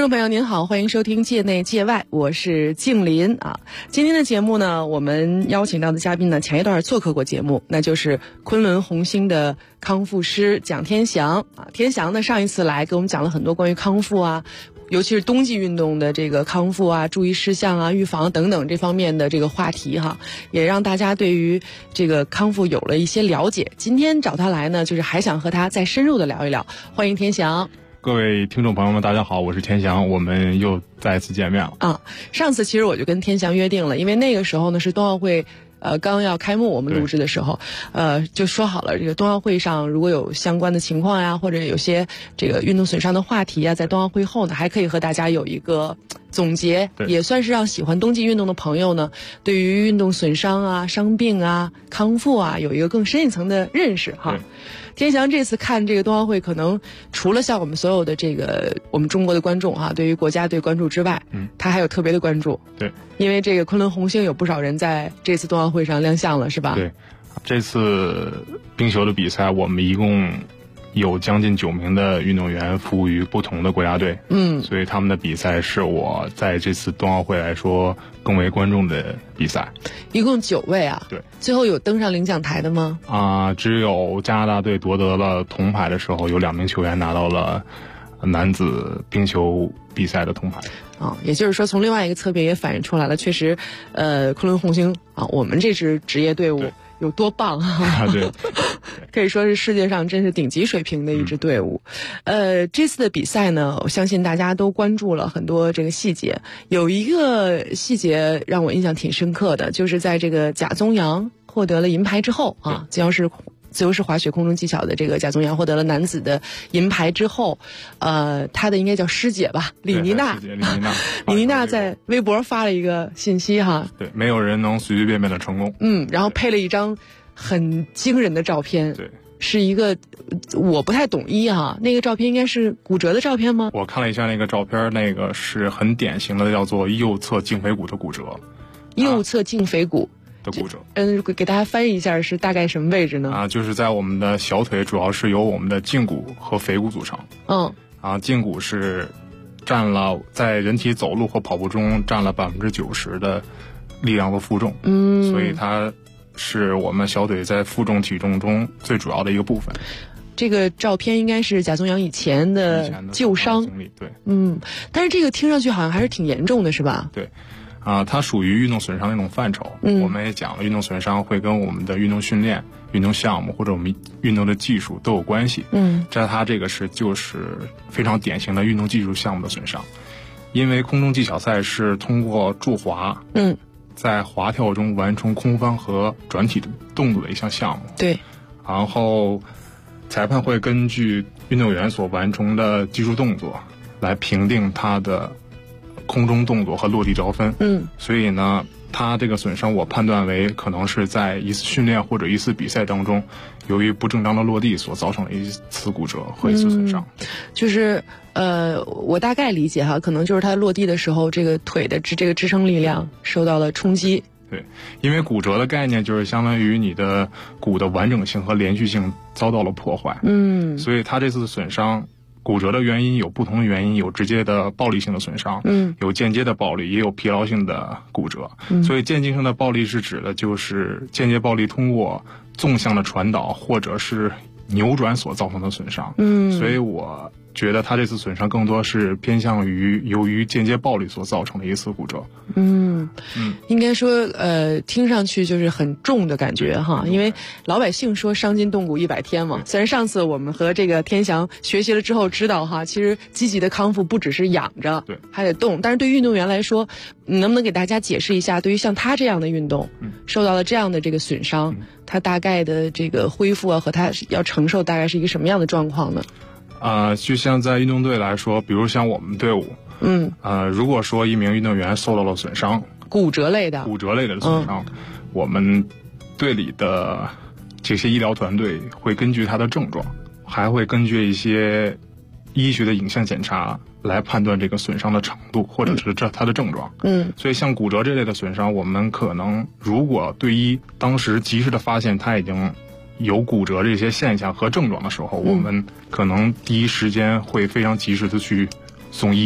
众朋友您好，欢迎收听界内界外，我是静林啊。今天的节目呢，我们邀请到的嘉宾呢，前一段做客过节目，那就是昆仑红星的康复师蒋天祥啊。天祥呢，上一次来给我们讲了很多关于康复啊，尤其是冬季运动的这个康复啊、注意事项啊、预防等等这方面的这个话题哈，也让大家对于这个康复有了一些了解。今天找他来呢，就是还想和他再深入的聊一聊。欢迎天祥。 各位听众朋友们，大家好，我是天祥，我们又再一次见面了啊。上次其实我就跟天祥约定了，因为那个时候呢是冬奥会刚要开幕，我们录制的时候，就说好了，这个冬奥会上如果有相关的情况呀，或者有些这个运动损伤的话题呀，在冬奥会后呢，还可以和大家有一个总结，也算是让喜欢冬季运动的朋友呢，对于运动损伤啊、伤病啊、康复啊，有一个更深一层的认识哈。天祥这次看这个冬奥会，可能除了像我们所有的这个我们中国的观众哈，对于国家队关注之外，他还有特别的关注。 对， 因为这个昆仑红星有不少人在这次冬奥会上亮相了，是吧？ 对，这次冰球的比赛，我们一共有将近9名的运动员服务于不同的国家队，所以他们的比赛是我在这次冬奥会来说更为关注的比赛。 一共9位啊？ 对。 最后有登上领奖台的吗？ 只有加拿大队夺得了铜牌的时候，有2名球员拿到了男子冰球比赛的铜牌。 也就是说，从另外一个侧面也反映出来了，确实，昆仑红星啊，我们这支职业队伍有多棒啊！ 对， 可以说是世界上真是顶级水平的一支队伍。这次的比赛呢，我相信大家都关注了很多这个细节。有一个细节让我印象挺深刻的，就是在这个贾宗洋获得了银牌之后啊，自由式滑雪空中技巧的这个贾宗洋获得了男子的银牌之后，他的应该叫师姐吧，李妮娜在微博发了一个信息哈， 对，没有人能随随便便的成功， 然后配了一张很惊人的照片， 对， 是一个我不太懂医哈，那个照片应该是骨折的照片吗？ 我看了一下那个照片，那个是很典型的叫做右侧胫腓骨的骨折， 右侧胫腓骨。 的骨折， 给大家翻译一下是大概什么位置呢？ 就是在我们的小腿，主要是由我们的胫骨和腓骨组成。胫骨是占了在人体走路或跑步中占了90%的力量和负重，所以它是我们小腿在负重体重中最主要的一个部分。 这个照片应该是贾宗洋以前的旧伤， 对， 但是这个听上去好像还是挺严重的，是吧？ 对。它属于运动损伤的一种范畴。我们也讲了，运动损伤会跟我们的运动训练、运动项目或者我们运动的技术都有关系。它这个就是非常典型的运动技术项目的损伤。因为空中技巧赛是通过助滑，在滑跳中完成空翻和转体的动作的一项项目。 对。 然后，裁判会根据运动员所完成的技术动作来评定他的空中动作和落地得分。所以呢，他这个损伤我判断为可能是在一次训练或者一次比赛当中，由于不正常的落地所造成的一次骨折和一次损伤。 就是我大概理解哈，可能就是他落地的时候，这个腿的这个支撑力量受到了冲击。 对，因为骨折的概念就是相当于你的骨的完整性和连续性遭到了破坏。所以他这次损伤。骨折的原因有不同的原因，有直接的暴力性的损伤，有间接的暴力，也有疲劳性的骨折。所以间接性的暴力是指的就是间接暴力通过纵向的传导或者是扭转所造成的损伤。所以我觉得他这次损伤更多是偏向于由于间接暴力所造成的一次骨折。 应该说听上去就是很重的感觉哈，因为老百姓说伤筋动骨100天嘛。虽然上次我们和这个天祥学习了之后知道哈，其实积极的康复不只是养着， 对， 还得动。但是对于运动员来说，你能不能给大家解释一下，对于像他这样的运动，受到了这样的这个损伤，他大概的这个恢复啊和他要承受大概是一个什么样的状况呢？ 就像在运动队来说，比如像我们队伍，如果说一名运动员受到了损伤，骨折类的损伤，我们队里的这些医疗团队会根据他的症状，还会根据一些医学的影像检查来判断这个损伤的程度或者是他的症状。所以像骨折这类的损伤，我们可能如果队医当时及时的发现他已经有骨折这些现象和症状的时候，我们可能第一时间会非常及时的去送医，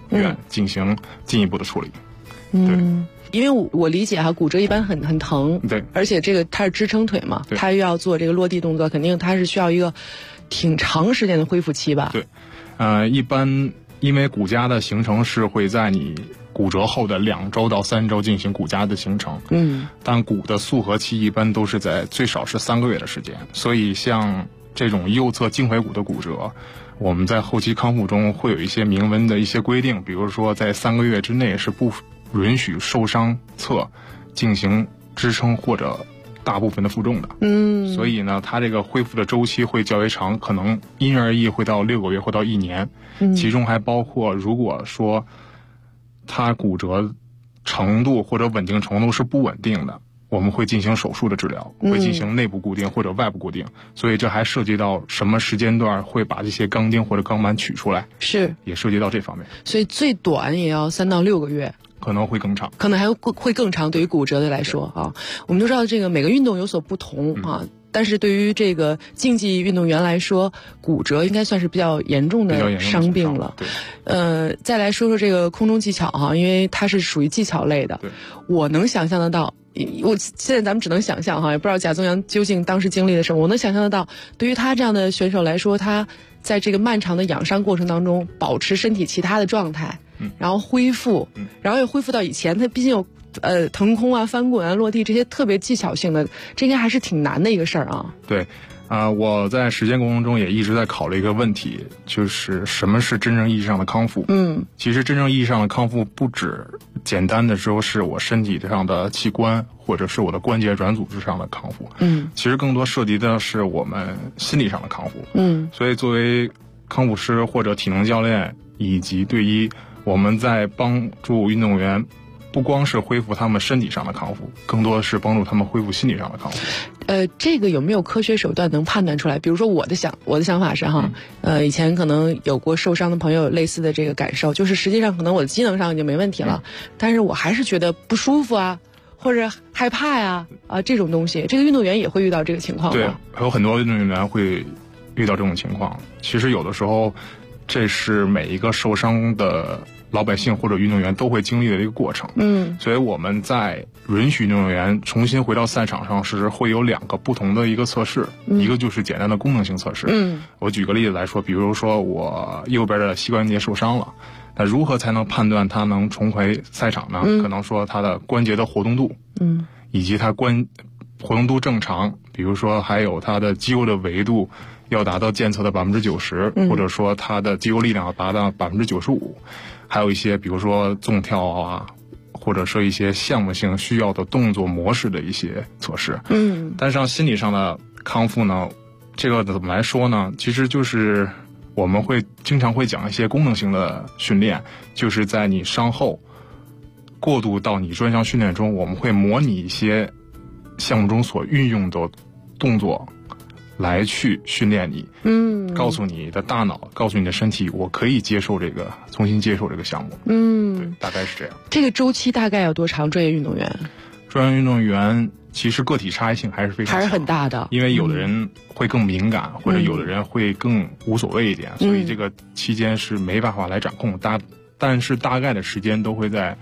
院进行进一步的处理。 因为我理解骨折一般很疼， 对， 而且这个它是支撑腿嘛，它又要做这个落地动作，肯定它是需要一个挺长时间的恢复期吧？ 对，一般因为骨痂的形成是会在你骨折后的2周到3周进行骨痂的形成，但骨的速合期一般都是在最少是3个月的时间，所以像这种右侧胫腓骨的骨折，我们在后期康复中会有一些明文的一些规定，比如说在3个月之内是不允许受伤侧进行支撑或者大部分的负重的。所以呢，它这个恢复的周期会较为长，可能因人而异，会到6个月或到1年。其中还包括如果说它骨折程度或者稳定程度是不稳定的，我们会进行手术的治疗，会进行内部固定或者外部固定。所以这还涉及到什么时间段会把这些钢钉或者钢板取出来， 是也涉及到这方面。 所以最短也要3到6个月。 可能会更长， 可能还会更长。对于骨折的来说啊，我们都知道这个每个运动有所不同啊，但是对于这个竞技运动员来说，骨折应该算是比较严重的伤病了。再来说说这个空中技巧哈，因为它是属于技巧类的，我能想象得到。我现在咱们只能想象哈，也不知道贾宗洋究竟当时经历了什么。我能想象得到，对于他这样的选手来说，他在这个漫长的养伤过程当中，保持身体其他的状态，然后恢复，然后又恢复到以前，他毕竟有腾空啊、翻滚啊、落地这些特别技巧性的，这应该还是挺难的一个事儿啊。 对。我在实践过程中也一直在考虑一个问题，就是什么是真正意义上的康复。其实真正意义上的康复不止简单的说是我身体上的器官或者是我的关节软组织上的康复，其实更多涉及的是我们心理上的康复。所以作为康复师或者体能教练以及队医，我们在帮助运动员不光是恢复他们身体上的康复，更多的是帮助他们恢复心理上的康复。 这个有没有科学手段能判断出来？比如说我的想法是哈，以前可能有过受伤的朋友有类似的这个感受，就是实际上可能我的机能上已经没问题了，但是我还是觉得不舒服啊，或者害怕呀这种东西，这个运动员也会遇到这个情况吗？ 对，有很多运动员会遇到这种情况。其实有的时候，这是每一个受伤的老百姓或者运动员都会经历的一个过程。所以我们在允许运动员重新回到赛场上时，会有2个不同的一个测试，一个就是简单的功能性测试。我举个例子来说，比如说我右边的膝关节受伤了，那如何才能判断他能重回赛场呢？可能说他的关节的活动度，以及他活动度正常，比如说还有他的肌肉的维度要达到检测的90%，或者说他的肌肉力量要达到95%，还有一些比如说纵跳啊，或者说一些项目性需要的动作模式的一些测试。但是心理上的康复呢，这个怎么来说呢？其实就是我们会经常会讲一些功能性的训练，就是在你伤后过渡到你专项训练中，我们会模拟一些项目中所运用的动作来去训练你，告诉你的大脑，告诉你的身体，我可以接受这个，重新接受这个项目。对，大概是这样。 这个周期大概要多长？专业运动员其实个体差异性还是非常还是很大的， 因为有的人会更敏感，或者有的人会更无所谓一点，所以这个期间是没办法来掌控。但是大概的时间都会在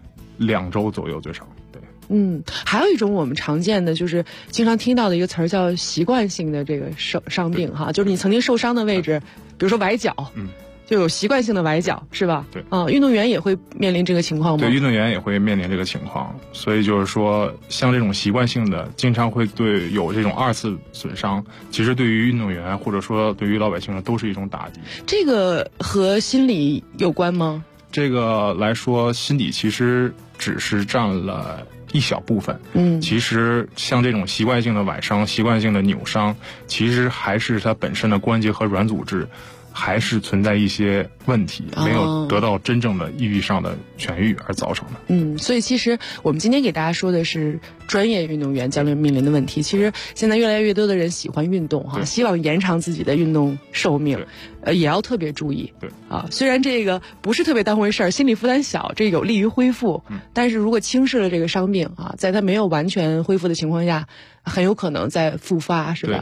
2周左右最少。 还有一种我们常见的就是经常听到的一个词儿叫习惯性的这个伤病哈，就是你曾经受伤的位置，比如说崴脚，就有习惯性的崴脚，是吧？ 对， 运动员也会面临这个情况吗？ 对，运动员也会面临这个情况，所以就是说，像这种习惯性的，经常会对有这种2次损伤，其实对于运动员或者说对于老百姓都是一种打击。 这个和心理有关吗？ 这个来说，心理其实只是占了一小部分。其实像这种习惯性的崴伤、习惯性的扭伤，其实还是它本身的关节和软组织还是存在一些问题，没有得到真正的意义上的痊愈而造成的。 所以其实我们今天给大家说的是专业运动员将面临的问题。其实现在越来越多的人喜欢运动哈，希望延长自己的运动寿命，也要特别注意。 对虽然这个不是特别当回事儿，心理负担小，这有利于恢复，但是如果轻视了这个伤病在它没有完全恢复的情况下，很有可能再复发，是吧？ 对。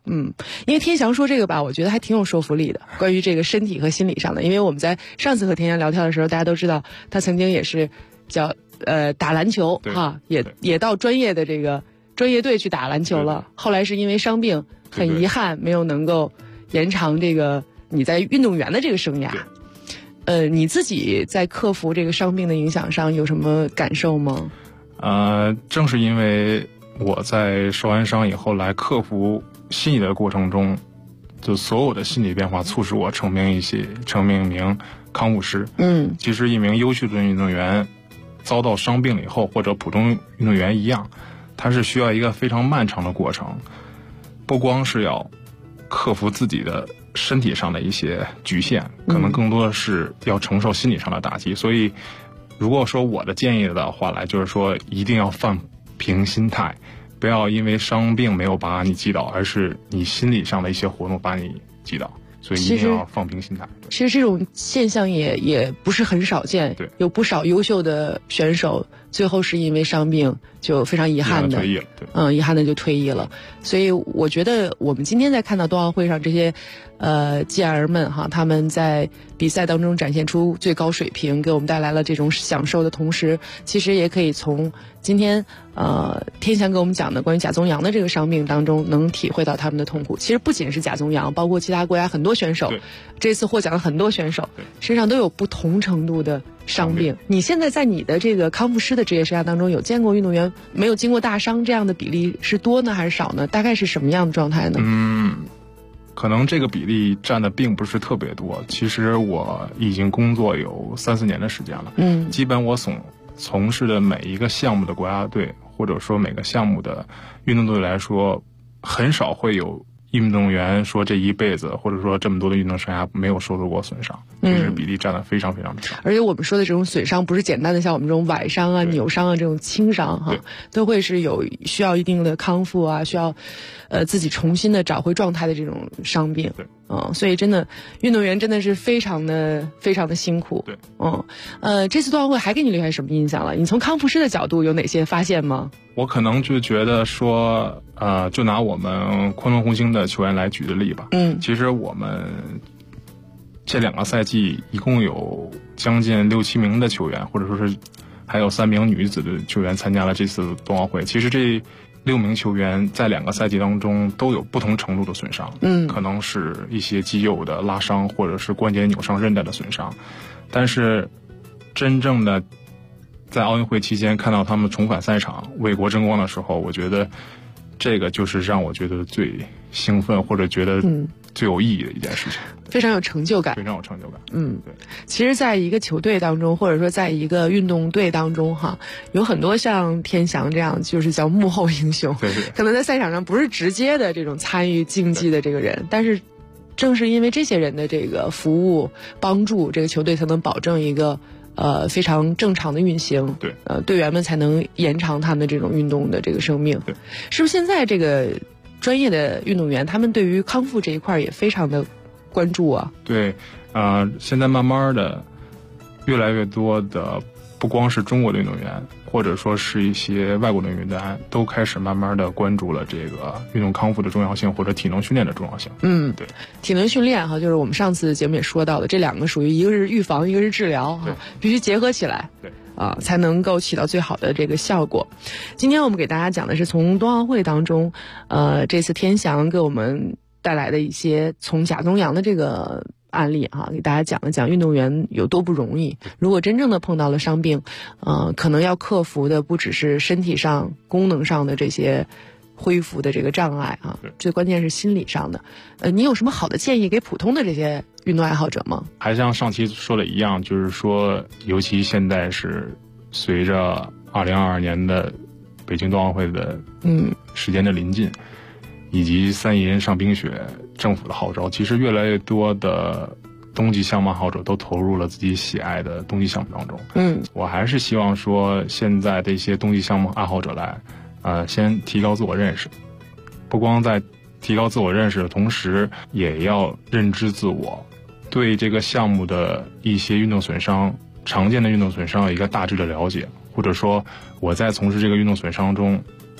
因为天翔说这个吧，我觉得还挺有说服力的，关于这个身体和心理上的。因为我们在上次和天翔聊天的时候，大家都知道他曾经也是叫打篮球哈，也到专业的这个专业队去打篮球了。后来是因为伤病，很遗憾没有能够延长这个你在运动员的这个生涯。你自己在克服这个伤病的影响上有什么感受吗？ 正是因为我在受完伤以后来克服心理的过程中，就所有的心理变化促使我成名一名康复师。其实一名优秀的运动员遭到伤病了以后，或者普通运动员一样，他是需要一个非常漫长的过程，不光是要克服自己的身体上的一些局限，可能更多的是要承受心理上的打击。所以如果说我的建议的话来，就是说一定要放平心态，不要因为伤病没有把你击倒，而是你心理上的一些活动把你击倒，所以一定要放平心态。 其实这种现象也不是很少见， 对， 有不少优秀的选手最后是因为伤病就非常遗憾的退役了，对， 遗憾的就退役了。所以我觉得我们今天在看到冬奥会上这些健儿们哈，他们在比赛当中展现出最高水平，给我们带来了这种享受的同时，其实也可以从今天天翔给我们讲的关于贾宗洋的这个伤病当中能体会到他们的痛苦。其实不仅是贾宗洋，包括其他国家很多选手，这次获奖的很多选手身上都有不同程度的伤病。你现在在你的这个康复师的职业生涯当中，有见过运动员没有经过大伤这样的比例是多呢还是少呢？大概是什么样的状态呢？ 可能这个比例占的并不是特别多。其实我已经工作有3-4年的时间了，基本我从事的每一个项目的国家队，或者说每个项目的运动队来说，很少会有运动员说这一辈子或者说这么多的运动生涯没有受到过损伤，其实比例占得非常非常的少。 而且我们说的这种损伤不是简单的像我们这种崴伤啊、扭伤啊这种轻伤哈，都会是有需要一定的康复啊，需要自己重新的找回状态的这种伤病。所以真的运动员真的是非常的辛苦。这次冬奥会还给你留下什么印象了？你从康复师的角度有哪些发现吗？ 我可能就觉得说就拿我们昆仑红星的球员来举的例吧。其实我们这2个赛季一共有将近6-7名的球员，或者说是还有3名女子的球员参加了这次冬奥会。其实这6名球员在2个赛季当中都有不同程度的损伤，可能是一些肌肉的拉伤，或者是关节扭伤、韧带的损伤。但是真正的在奥运会期间看到他们重返赛场为国争光的时候，我觉得这个就是让我觉得最兴奋，或者觉得最有意义的一件事情， 非常有成就感， 非常有成就感。对。 其实在一个球队当中，或者说在一个运动队当中哈，有很多像天翔这样就是叫幕后英雄，可能在赛场上不是直接的这种参与竞技的这个人，但是正是因为这些人的这个服务帮助，这个球队才能保证一个非常正常的运行。队员们才能延长他们的这种运动的这个生命。是不是现在这个专业的运动员他们对于康复这一块也非常的关注啊？ 对，现在慢慢的越来越多的不光是中国的运动员，或者说是一些外国的运动员，都开始慢慢的关注了这个运动康复的重要性，或者体能训练的重要性。对， 体能训练哈，就是我们上次节目也说到的，这2个属于一个是预防，一个是治疗哈，必须结合起来。才能够起到最好的这个效果。今天我们给大家讲的是从冬奥会当中，这次天翔给我们带来的一些从贾宗洋的这个案例哈，给大家讲了讲运动员有多不容易。如果真正的碰到了伤病，可能要克服的不只是身体上、功能上的这些恢复的这个障碍啊，最关键是心理上的。你有什么好的建议给普通的这些运动爱好者吗？ 还像上期说的一样，就是说，尤其现在是随着2022年的北京冬奥会的时间的临近，以及3亿人上冰雪政府的号召，其实越来越多的冬季项目爱好者都投入了自己喜爱的冬季项目当中。我还是希望说，现在的一些冬季项目爱好者来先提高自我认识，不光在提高自我认识的同时，也要认知自我，对这个项目的一些运动损伤、常见的运动损伤有一个大致的了解，或者说我在从事这个运动损伤中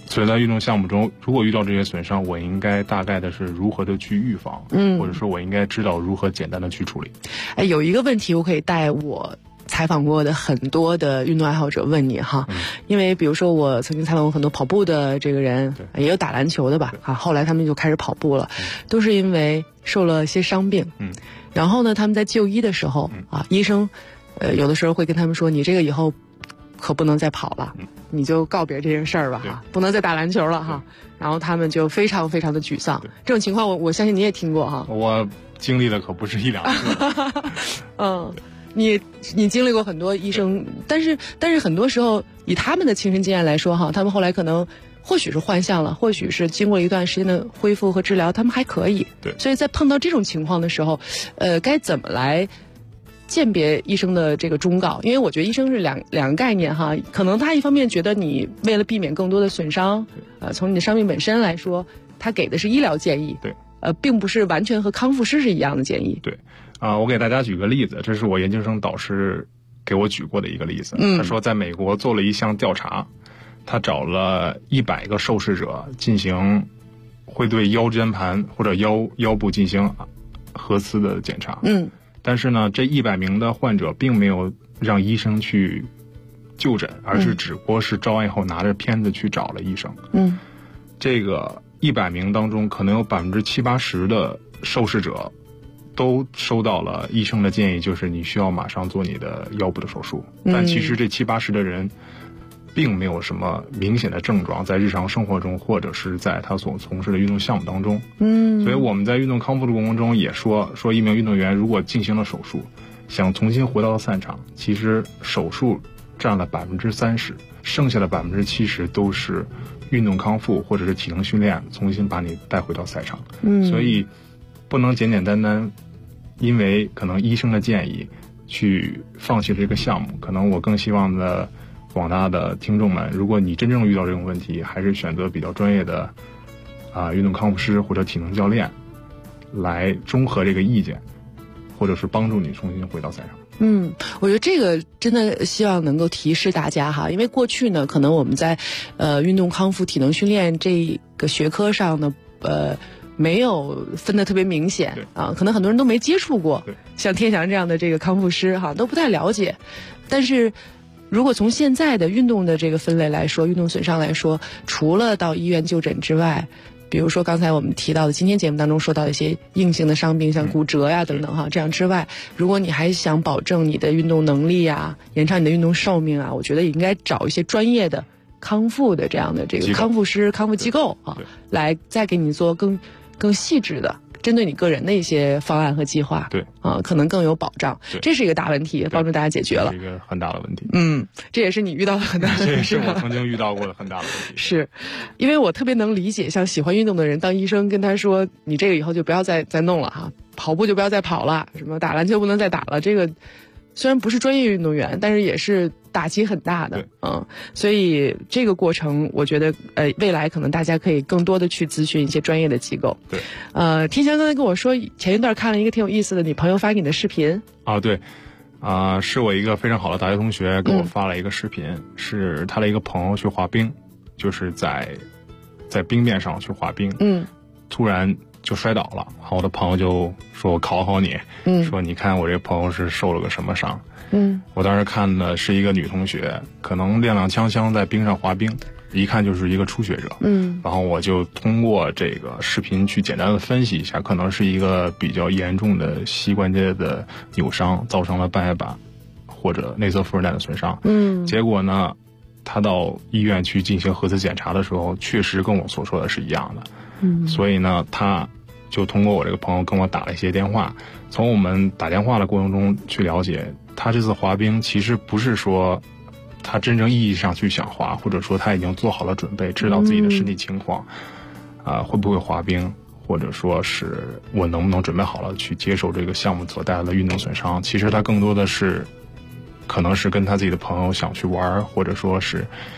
所以在运动项目中，如果遇到这些损伤，我应该大概的是如何的去预防，或者说我应该知道如何简单的去处理。 有一个问题我可以带我采访过的很多的运动爱好者问你哈，因为比如说我曾经采访过很多跑步的这个人，也有打篮球的吧，后来他们就开始跑步了，都是因为受了一些伤病，然后呢，他们在就医的时候医生有的时候会跟他们说，你这个以后可不能再跑了，你就告别这件事儿吧不能再打篮球了哈。然后他们就非常非常的沮丧。这种情况我相信你也听过哈。 我经历的可不是一两次。 你经历过很多医生，但是很多时候以他们的亲身经验来说哈，他们后来可能或许是幻象了，或许是经过一段时间的恢复和治疗，他们还可以。 对， 所以在碰到这种情况的时候，该怎么来鉴别医生的这个忠告？因为我觉得医生是两个概念哈，可能他一方面觉得你为了避免更多的损伤，从你的伤病本身来说，他给的是医疗建议， 对， 并不是完全和康复师是一样的建议。 对，我给大家举个例子，这是我研究生导师给我举过的一个例子。他说在美国做了一项调查，他找了100个受试者进行，会对腰间盘或者腰部进行核磁的检查。但是呢，这100名的患者并没有让医生去就诊，而是只不过是照完以后拿着片子去找了医生。这个100名当中，可能有70-80%的受试者都收到了医生的建议，就是你需要马上做你的腰部的手术。但其实这70-80%的人并没有什么明显的症状，在日常生活中或者是在他所从事的运动项目当中。所以我们在运动康复的过程中也说一名运动员如果进行了手术，想重新回到赛场，其实手术占了30%，剩下的70%都是运动康复或者是体能训练，重新把你带回到赛场。所以不能简简单单因为可能医生的建议去放弃这个项目。可能我更希望的广大的听众们，如果你真正遇到这种问题，还是选择比较专业的运动康复师或者体能教练来综合这个意见，或者是帮助你重新回到赛场。 我觉得这个真的希望能够提示大家哈，因为过去呢，可能我们在运动康复体能训练这个学科上呢，没有分得特别明显可能很多人都没接触过，像天翔这样的这个康复师哈，都不太了解。但是如果从现在的运动的这个分类来说，运动损伤来说，除了到医院就诊之外，比如说刚才我们提到的今天节目当中说到的一些硬性的伤病，像骨折呀等等哈，这样之外，如果你还想保证你的运动能力啊，延长你的运动寿命啊，我觉得应该找一些专业的康复的这样的这个康复师、康复机构来再给你做更细致的针对你个人的一些方案和计划。 对可能更有保障。这是一个大问题，帮助大家解决了。 是一个很大的问题。 这也是你遇到的很大的问题。 这也是我曾经遇到过的很大的问题。 是，因为我特别能理解，像喜欢运动的人，当医生跟他说你这个以后就不要再弄了哈，跑步就不要再跑了，什么打篮球不能再打了，这个虽然不是专业运动员，但是也是打击很大的。所以这个过程我觉得未来可能大家可以更多的去咨询一些专业的机构。 对， 天翔刚才跟我说前一段看了一个挺有意思的你朋友发给你的视频。 对，是我一个非常好的大学同学给我发了一个视频，是他的一个朋友去滑冰，就是在冰面上去滑冰，突然就摔倒了。我的朋友就说我考考你，说你看我这个朋友是受了个什么伤。我当时看的是一个女同学，可能踉踉跄跄在冰上滑冰，一看就是一个初学者。然后我就通过这个视频去简单的分析一下，可能是一个比较严重的膝关节的扭伤，造成了半月板或者内侧副韧带的损伤。结果呢，他到医院去进行核磁检查的时候，确实跟我所说的是一样的。所以呢，他就通过我这个朋友跟我打了一些电话，从我们打电话的过程中去了解，他这次滑冰其实不是说他真正意义上去想滑，或者说他已经做好了准备，知道自己的身体情况，会不会滑冰，或者说是我能不能准备好了去接受这个项目所带来的运动损伤。其实他更多的是可能是跟他自己的朋友想去玩，或者说是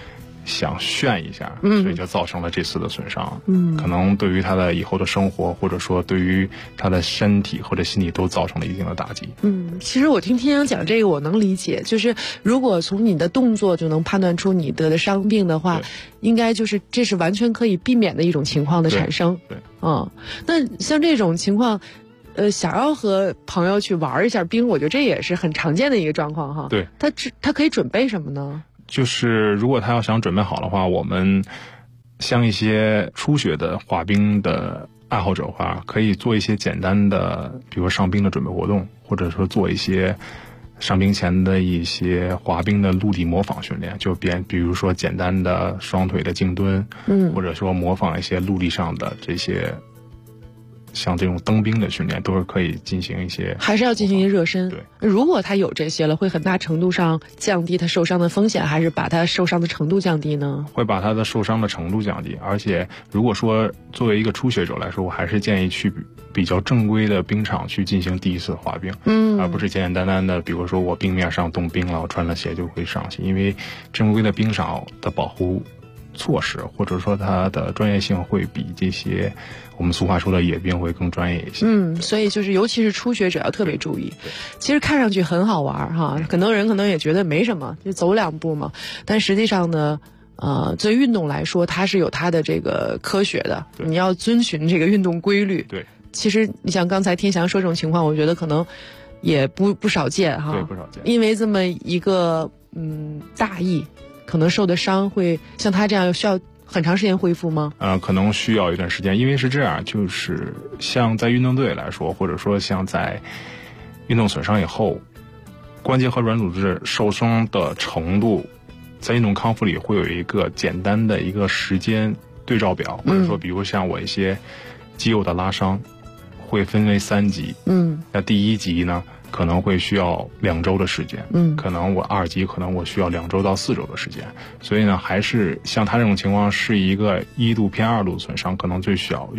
想炫一下，所以就造成了这次的损伤。可能对于他的以后的生活，或者说对于他的身体或者心理都造成了一定的打击。 其实我听天阳讲这个，我能理解，就是如果从你的动作就能判断出你得的伤病的话，应该就是这是完全可以避免的一种情况的产生。 对， 那像这种情况，想要和朋友去玩一下冰，我觉得这也是很常见的一个状况哈。 对， 他可以准备什么呢？ 就是如果他要想准备好的话，我们像一些初学的滑冰的爱好者的话，可以做一些简单的，比如上冰的准备活动，或者说做一些上冰前的一些滑冰的陆地模仿训练，就比如说简单的双腿的静蹲，或者说模仿一些陆地上的这些像这种蹬冰的训练，都是可以进行一些， 还是要进行一些热身。 对， 如果他有这些了，会很大程度上降低他受伤的风险，还是把他受伤的程度降低呢？ 会把他的受伤的程度降低。而且如果说作为一个初学者来说，我还是建议去比较正规的冰场去进行第一次滑冰，而不是简简单单的比如说我冰面上冻冰了，我穿了鞋就会上去。因为正规的冰场的保护措施或者说它的专业性会比这些我们俗话说的野冰会更专业一些。 所以就是尤其是初学者要特别注意。其实看上去很好玩哈，很多人可能也觉得没什么，就走两步嘛。但实际上呢，作为运动来说，它是有它的这个科学的，你要遵循这个运动规律。 对， 其实你像刚才天翔说这种情况，我觉得可能也不少见哈。 对，不少见。 因为这么一个大意，可能受的伤会像他这样需要很长时间恢复吗？ 可能需要一段时间，因为是这样，就是像在运动队来说，或者说像在运动损伤以后，关节和软组织受伤的程度，在运动康复里会有一个简单的一个时间对照表，或者说比如像我一些肌肉的拉伤，会分为3级。那第1级呢，可能会需要2周的时间，可能我2级可能我需要2周到4周的时间。所以呢，还是像他这种情况是一个1度偏2度损伤，可能最需要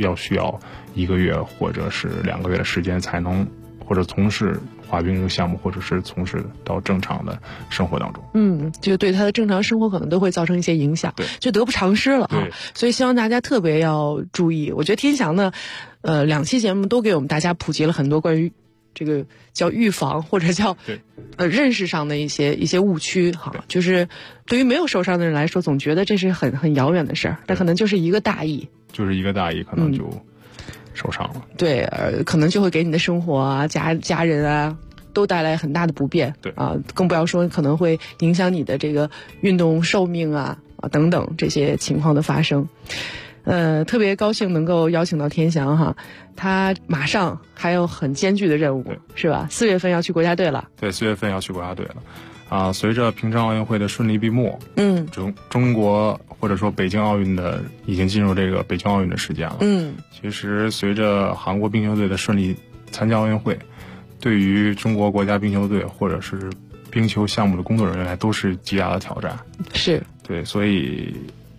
1个月或者是2个月的时间才能或者从事滑冰这个项目，或者是从事到正常的生活当中。 就对他的正常生活可能都会造成一些影响，就得不偿失了啊。所以希望大家特别要注意。我觉得天翔呢，2期节目都给我们大家普及了很多关于这个叫预防或者叫认识上的一些误区哈。就是对于没有受伤的人来说，总觉得这是很遥远的事儿，但可能就是一个大意，可能就受伤了。 对，可能就会给你的生活啊、家人啊都带来很大的不便。 对啊，更不要说可能会影响你的这个运动寿命啊等等这些情况的发生。特别高兴能够邀请到天翔哈，他马上还有很艰巨的任务，是吧？4月份要去国家队了。 对，4月份要去国家队了。随着平昌奥运会的顺利闭幕，中国或者说北京奥运的已经进入这个北京奥运的时间了。其实随着韩国冰球队的顺利参加奥运会，对于中国国家冰球队或者是冰球项目的工作人员来都是极大的挑战。 是对，所以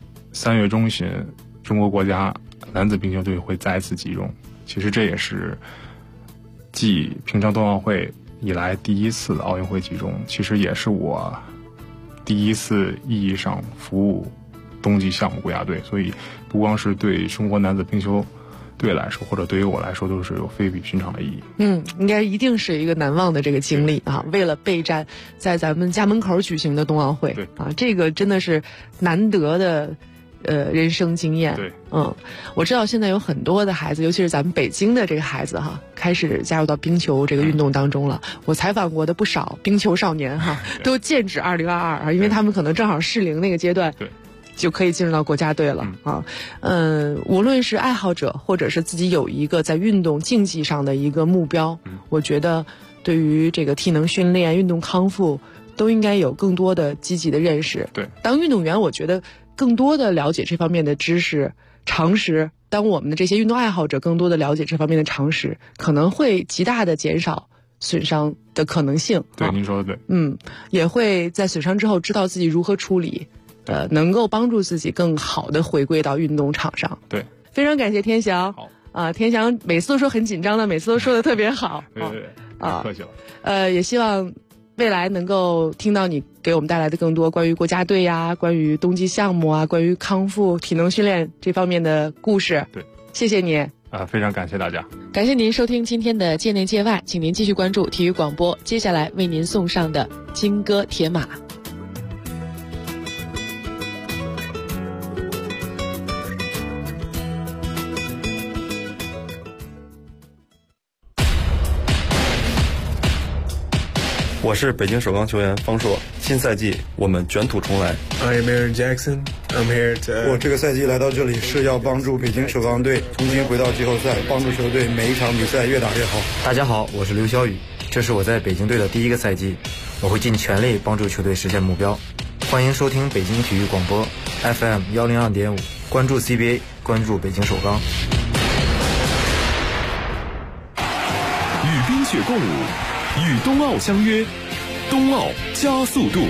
3月中旬，中国国家男子冰球队会再次集中。其实这也是继平昌冬奥会以来第一次的奥运会集中，其实也是我第一次意义上服务冬季项目国家队，所以不光是对中国男子冰球队来说，或者对于我来说，都是有非比寻常的意义。 应该一定是一个难忘的这个经历啊！为了备战在咱们家门口举行的冬奥会，这个真的是难得的人生经验。 对， 我知道现在有很多的孩子，尤其是咱们北京的这个孩子哈，开始加入到冰球这个运动当中了。我采访过的不少冰球少年哈，都剑指2022啊，因为他们可能正好适龄那个阶段。 对。 就可以进入到国家队了啊。无论是爱好者，或者是自己有一个在运动竞技上的一个目标，我觉得对于这个体能训练、运动康复，都应该有更多的积极的认识。 对， 当运动员，我觉得更多的了解这方面的知识、常识。当我们的这些运动爱好者更多的了解这方面的常识，可能会极大的减少损伤的可能性。 对，您说的对。 也会在损伤之后知道自己如何处理。能够帮助自己更好的回归到运动场上。 对， 非常感谢天翔。好天翔每次都说很紧张的，每次都说的特别好。 对，客气了。 也希望未来能够听到你给我们带来的更多关于国家队呀、关于冬季项目啊、关于康复、体能训练这方面的故事。 对， 谢谢你。 非常感谢大家， 感谢您收听今天的界内界外，请您继续关注体育广播，接下来为您送上的金戈铁马。 我是北京首钢球员方硕，新赛季我们卷土重来。 I'm Aaron Jackson. I'm here to. 我这个赛季来到这里是要帮助北京首钢队重新回到季后赛，帮助球队每一场比赛越打越好。 大家好，我是刘晓宇，这是我在北京队的第一个赛季，我会尽全力帮助球队实现目标。欢迎收听北京体育广播 FM 102.5，关注 CBA， 关注北京首钢。 与冰雪共舞，与冬奥相约，冬奥加速度。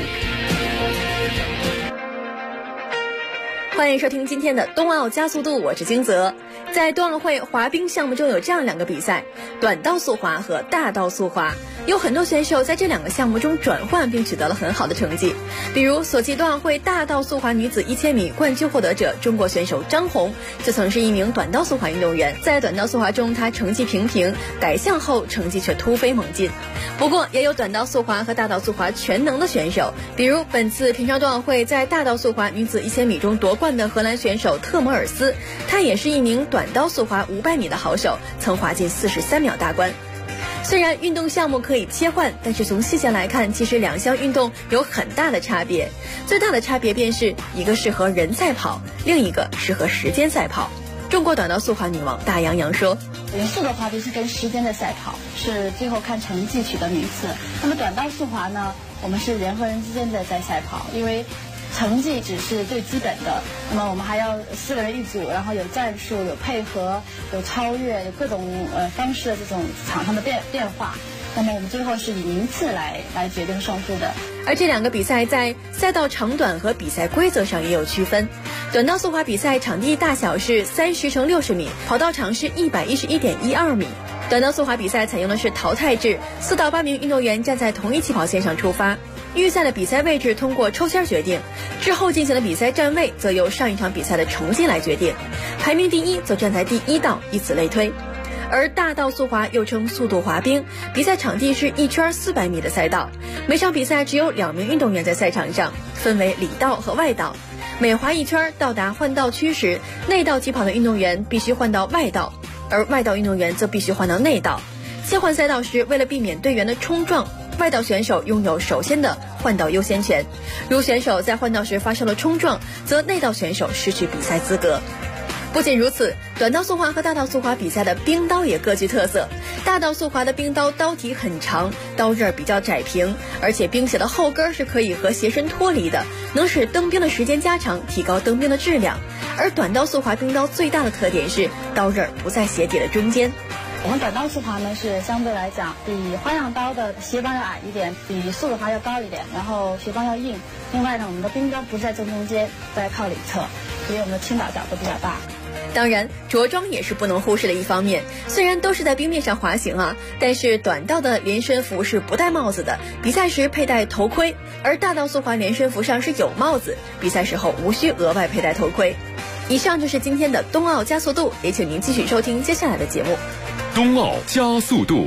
欢迎收听今天的冬奥加速度，我是金泽。在冬奥会滑冰项目中有这样两个比赛，短道速滑和大道速滑，有很多选手在这两个项目中转换并取得了很好的成绩。比如索契冬奥会大道速滑女子1000米冠军获得者中国选手张红，就曾是一名短道速滑运动员。在短道速滑中，她成绩平平，改项后成绩却突飞猛进。不过也有短道速滑和大道速滑全能的选手，比如本次平昌冬奥会在大道速滑女子1000米中夺冠的荷兰选手特摩尔斯，她也是一名短道速滑500米的好手，曾滑进43秒大关。虽然运动项目可以切换，但是从细节来看，其实两项运动有很大的差别。最大的差别便是一个适合人赛跑，另一个适合时间赛跑。中国短道速滑女王大杨洋说， 人速的滑冰是跟时间的赛跑，是最后看成绩取得名次。那么短道速滑呢，我们是人和人之间的在赛跑，因为成绩只是最基本的，那么我们还要4个人一组，然后有战术、有配合、有超越、有各种方式的这种场上的变化。那么我们最后是以名次来决定胜负的。 而这两个比赛在赛道长短和比赛规则上也有区分。短道速滑比赛场地大小是30×60米，跑道长是111.12米。短道速滑比赛采用的是淘汰制，4到8名运动员站在同一起跑线上出发。预赛的比赛位置通过抽签决定，之后进行的比赛站位则由上一场比赛的成绩来决定，排名第一则站在第1道，以此类推。而大道速滑又称速度滑冰，比赛场地是1圈400米的赛道，每场比赛只有2名运动员在赛场上，分为里道和外道。每滑一圈到达换道区时，内道起跑的运动员必须换到外道，而外道运动员则必须换到内道。切换赛道时，为了避免队员的冲撞，外道选手拥有首先的换道优先权，如选手在换道时发生了冲撞，则内道选手失去比赛资格。不仅如此，短道速滑和大道速滑比赛的冰刀也各具特色。大道速滑的冰刀刀体很长，刀刃比较窄平，而且冰鞋的后跟是可以和鞋身脱离的，能使蹬冰的时间加长，提高蹬冰的质量。而短道速滑冰刀最大的特点是刀刃不在鞋底的中间。 我们短道速滑呢是相对来讲比花样刀的鞋帮要矮一点，比速度滑要高一点，然后鞋帮要硬。另外呢，我们的冰刀不在正中间，在靠里侧，所以我们的倾倒角度比较大。 当然，着装也是不能忽视的一方面。虽然都是在冰面上滑行啊，但是短道的连身服是不戴帽子的，比赛时佩戴头盔；而大道速滑连身服上是有帽子，比赛时候无需额外佩戴头盔。以上就是今天的冬奥加速度，也请您继续收听接下来的节目。 冬奥加速度。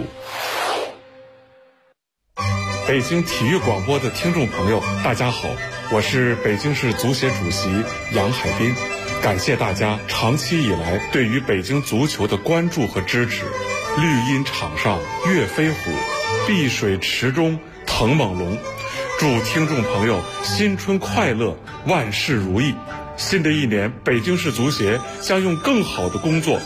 北京体育广播的听众朋友，大家好，我是北京市足协主席杨海滨。感谢大家长期以来对于北京足球的关注和支持。绿茵场上跃飞虎，碧水池中腾猛龙。祝听众朋友新春快乐，万事如意。新的一年，北京市足协将用更好的工作